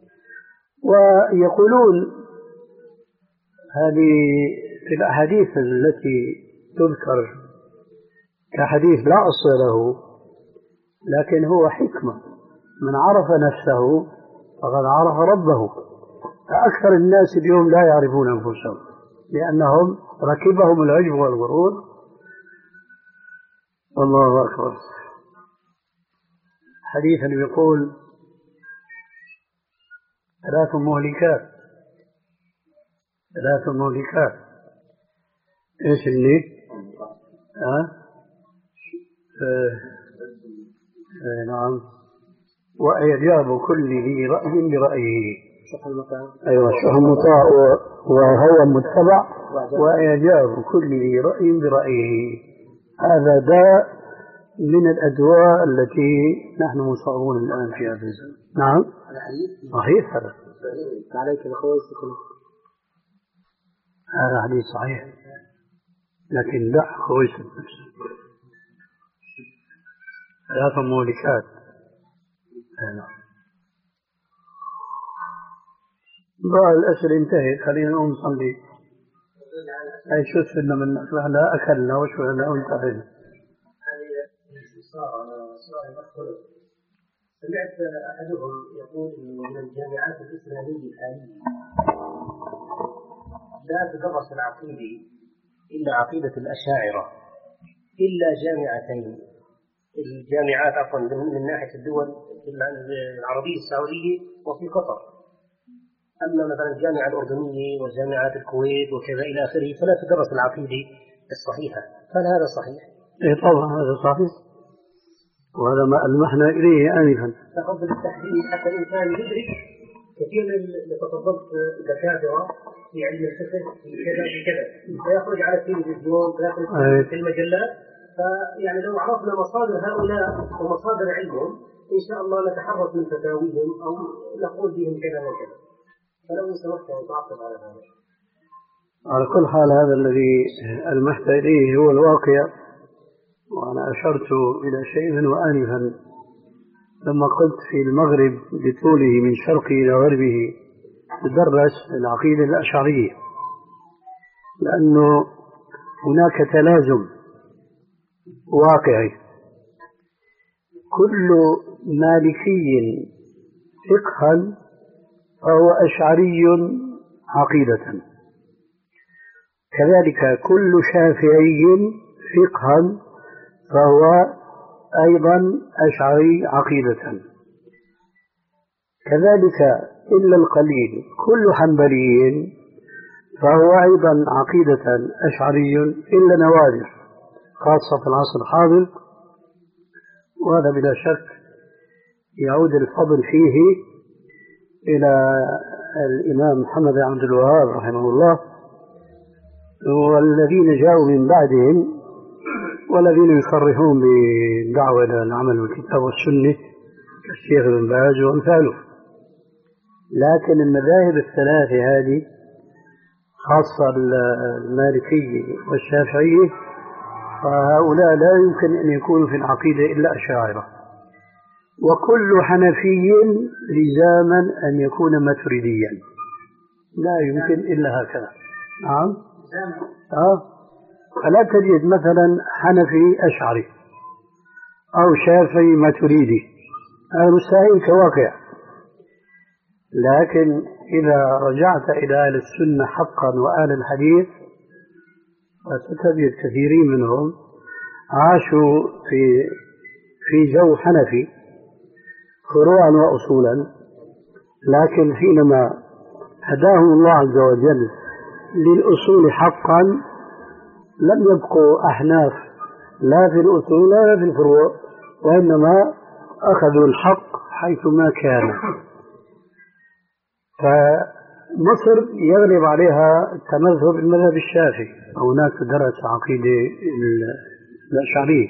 ويقولون هذه في الأحاديث التي تذكر كحديث لا أصل له، لكن هو حكمة: من عرف نفسه فقد عرف ربه. فأكثر الناس اليوم لا يعرفون أنفسهم لأنهم ركبهم العجب والغرور. الله أكبر. حديثا يقول: ثلاث مهلكات ثلاث مهلكات ايش اللي ها آه؟ آه نعم. وإعجاب كل ذي رأي برأيه. أيوة، شح مطاع وهوى متبع، وإعجاب كل ذي رأي برأيه. هذا داء من الأدواء التي نحن مصابون الآن في هذا الزمن. نعم صحيح، هذا عليك الخويس هذا حديث صحيح، لكن دع خويس النفس. ثلاث مهلكات. بقى الأسئلة انتهت، خلينا نقوم نصلي. أي شو سفلنا من لا أكلنا وشو لا انتهينا. سمعت أحدهم يقول من الجامعات الإسلامية الحالية لا تدرس العقيدة إلا عقيدة الأشاعرة إلا جامعتين، الجامعات عفوا من ناحية الدول العربية السعودية وفي قطر. أما مثلا الجامعة الأردنية وجامعات الكويت وكذا إلى آخره فلا تدرس العقيدة الصحيحة. هل هذا صحيح؟ إيه طبعا هذا صحيح، وهذا ما ألمحنا إليه آنفا. تفضل التحديد حتى الإنسان يدرك كثير من اللي تفضلت دكاترة في علم الفقه في كذا في كذا فيخرج على التلفزيون ويخرج في المجلات. فيعني لو عرفنا مصادر هؤلاء ومصادر علمهم إن شاء الله نتحرك من فتاويهم أو نقول بهم كذا وكذا. فلو سمحت أن تعقب على هذا. على كل حال هذا الذي ألمحت إليه هو الواقع، وأنا أشرت إلى شيء منه آنفا لما قلت في المغرب بطوله من شرقه إلى غربه تدرس العقيدة الأشعرية، لأنه هناك تلازم واقعي. كل مالكي فقها فهو أشعري عقيدة، كذلك كل شافعي فقها فهو أيضا أشعري عقيدة. كذلك إلا القليل كل حنبلي فهو أيضا عقيدة أشعري إلا نوادر خاصة في العصر الحاضر، وهذا بلا شك يعود الفضل فيه إلى الإمام محمد بن عبد الوهاب رحمه الله والذين جاءوا من بعدهم والذين يصرحون بالدعوة إلى العمل بالكتاب والسنة كالشيخ ابن باز وأمثاله. لكن المذاهب الثلاثة هذه خاصة المالكية والشافعية فهؤلاء لا يمكن أن يكونوا في العقيدة إلا أشاعرة، وكل حنفي لزاما أن يكون ماتريديا، لا يمكن إلا هكذا. نعم آه. فلا تجد مثلا حنفي أشعري أو شافعي ماتريدي، هذا مستحيل كواقع. لكن إذا رجعت إلى أهل السنة حقا وأهل الحديث فتجد كثيرين منهم عاشوا في في جو حنفي فروعا وأصولا، لكن حينما هداهم الله عز وجل للأصول حقا لم يبقوا أحناف لا في الأصول ولا في الفروع، وإنما أخذوا الحق حيثما كان. فمصر يغلب عليها التمذهب بالمذهب الشافعي، هناك درس عقيدة الأشعرية.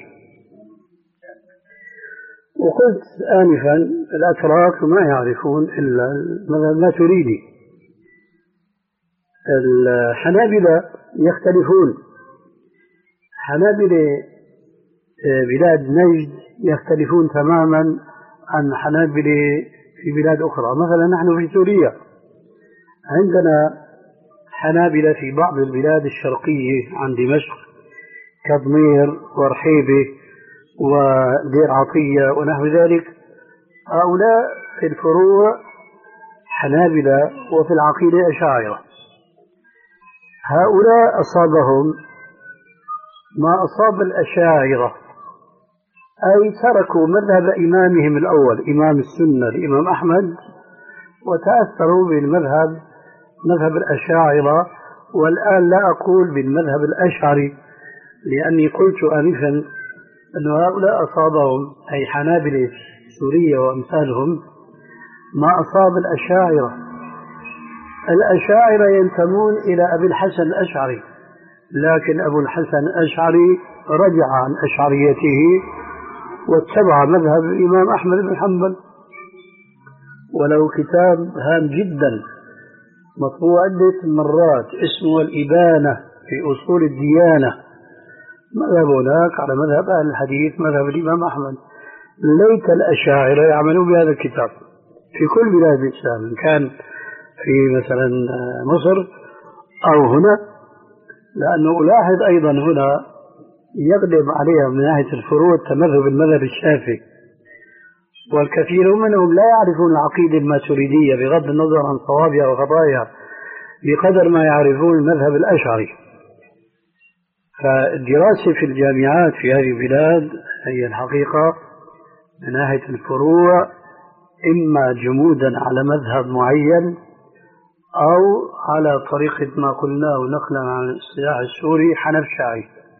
وقلت آنفا الأتراك ما يعرفون إلا المذهب الماتريدي. الحنابلة يختلفون، حنابلة بلاد نجد يختلفون تماما عن حنابلة في بلاد أخرى. مثلا نحن في سوريا عندنا حنابلة في بعض البلاد الشرقية عن دمشق كضمير ورحيبة ودير عطية ونحو ذلك، هؤلاء في الفروع حنابلة وفي العقيدة أشاعرة. هؤلاء أصابهم ما أصاب الأشاعرة، أي تركوا مذهب إمامهم الأول إمام السنة الإمام أحمد وتأثروا بالمذهب مذهب الأشاعرة. والآن لا أقول بالمذهب الأشعري لأني قلت آنفا أن هؤلاء أصابهم أي حنابلة سوريا وأمثالهم ما أصاب الأشاعرة. الأشاعرة ينتمون إلى أبي الحسن الأشعري، لكن أبو الحسن الأشعري رجع عن أشعريته واتبع مذهب الإمام أحمد بن حنبل، ولو كتاب هام جدا مطبوع عدة مرات اسمه الإبانة في أصول الديانة، مذهب هناك على مذهب أهل الحديث مذهب الإمام أحمد. ليت الأشاعرة يعملون بهذا الكتاب في كل بلاد الإسلام، إن كان في مثلا مصر أو هنا، لأنه ألاحظ أيضا هنا يغلب عليها من ناحية الفروع التمذهب المذهب الشافعي، والكثير منهم لا يعرفون العقيدة الماتريدية بغض النظر عن صوابها وخطاياها بقدر ما يعرفون المذهب الأشعري. فالدراسة في الجامعات في هذه البلاد هي الحقيقة من ناحية الفروع إما جمودا على مذهب معين أو على طريقة ما قلناه نقلا عن الاصطلاح السوري حنفشاعي،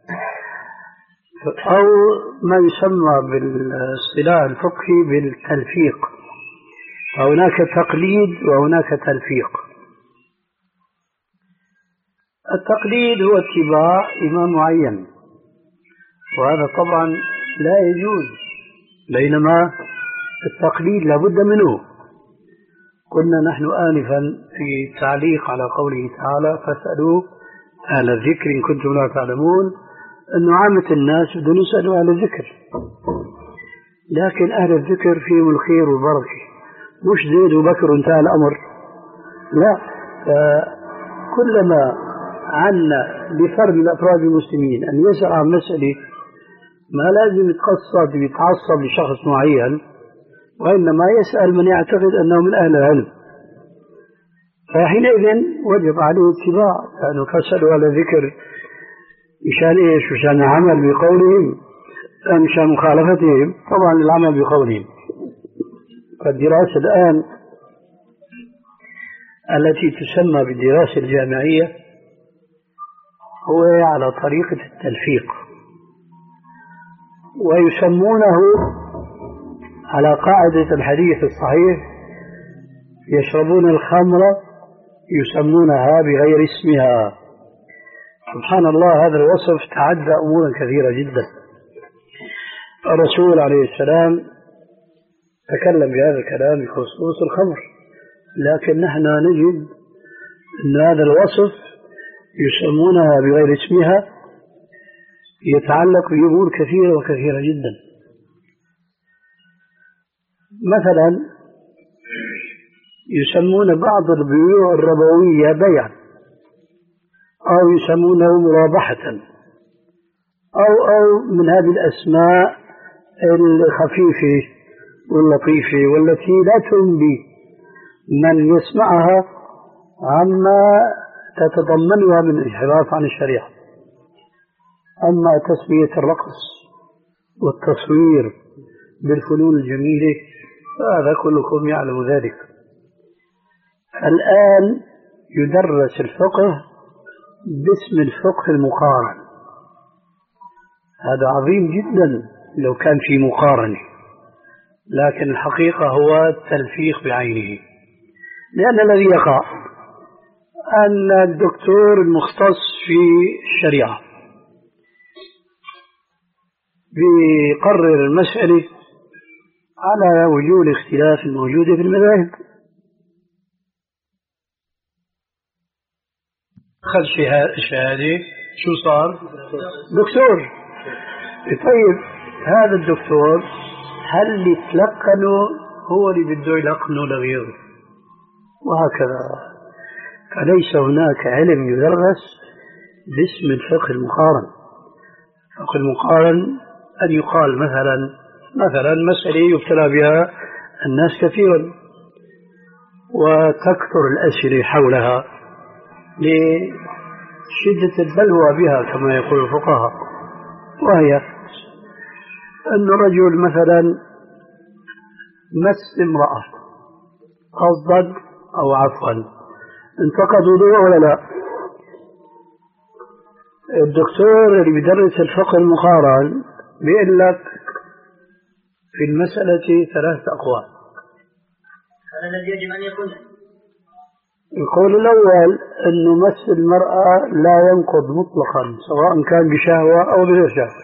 أو ما يسمى بالاصطلاح الفقهي بالتلفيق، فهناك تقليد وهناك تلفيق. التقليد هو اتباع إمام معين، وهذا طبعا لا يجوز، بينما التقليد لابد منه. قلنا نحن آنفا في التعليق على قوله تعالى فاسألوا أهل الذكر إن كنتم لا تعلمون، أنه عامة الناس بدون يسألوا أهل الذكر، لكن أهل الذكر فيهم الخير والبركة، مش زيد وبكر انتهى الأمر، لا. كلما عنا لفرد من أفراد المسلمين أن يسأل عن مسألة ما لازم يتقصد ويتعصب لشخص معين، وإنما يسأل من يعتقد أنه من أهل العلم، فحينئذ وجب عليه اتباع، لأنه فاسألوا على ذكر مشان إيش؟ مشان العمل بقولهم، مشان مخالفتهم طبعا العمل بقولهم. فالدراسة الآن التي تسمى بالدراسة الجامعية هو على طريقة التلفيق، ويسمونه على قاعدة الحديث الصحيح يشربون الخمر يسمونها بغير اسمها. سبحان الله، هذا الوصف تعدى أمورا كثيرة جدا. الرسول عليه السلام تكلم بهذا الكلام بخصوص الخمر، لكن نحن نجد أن هذا الوصف يسمونها بغير اسمها يتعلق بأمور كثيرة وكثيرة جدا. مثلا يسمون بعض البيوع الربوية بيعا، أو يسمونه مرابحة، أو أو من هذه الأسماء الخفيفة واللطيفة والتي لا تنبي من يسمعها عما تتضمنها من انحراف عن الشريعة. أما تسمية الرقص والتصوير بالفنون الجميلة فهذا كلكم يعلم ذلك. الآن يدرس الفقه باسم الفقه المقارن، هذا عظيم جدا لو كان في مقارنة، لكن الحقيقة هو التلفيق بعينه. لأن الذي يقع أن الدكتور المختص في الشريعة بيقرر المسألة على وجوه الاختلاف الموجودة في المذاهب. أخذ شهادة، شو صار؟ دكتور. طيب هذا الدكتور هل اللي تلقنه هو اللي بده يلقنه لغيره؟ وهكذا. فليس هناك علم يدرس باسم الفقه المقارن. الفقه المقارن أن يقال مثلا مثلا مسألة يبتلى بها الناس كثيرا وتكثر الأسئلة حولها لشدة البلوى بها كما يقول الفقهاء، وهي أن رجل مثلا مس امرأة قصدا أو عفوا، انتقد وضوءه ولا لا؟ الدكتور اللي بيدرس الفقه المقارن بيقول لك في المسألة ثلاث أقوال. هذا الذي يجب أن يكون. القول الأول أنه مس المرأة لا ينقض مطلقا سواء كان بشهوة أو بغير شهوة.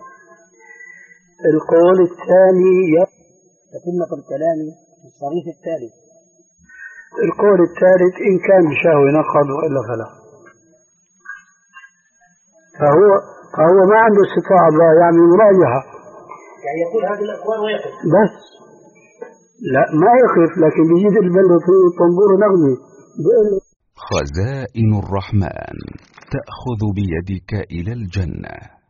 القول الثاني يتم الكلام الصريح التالي. القول الثالث إن كان بشهوة نقض وإلا فلا. فهو فهو ما عنده استطاعة يعمل مراجعة، يعني يقول هذه الأقوال ويقف بس لا ما يقف، لكن بيجيب البلد في طنبور نغمي. خزائن الرحمن تأخذ بيدك إلى الجنة.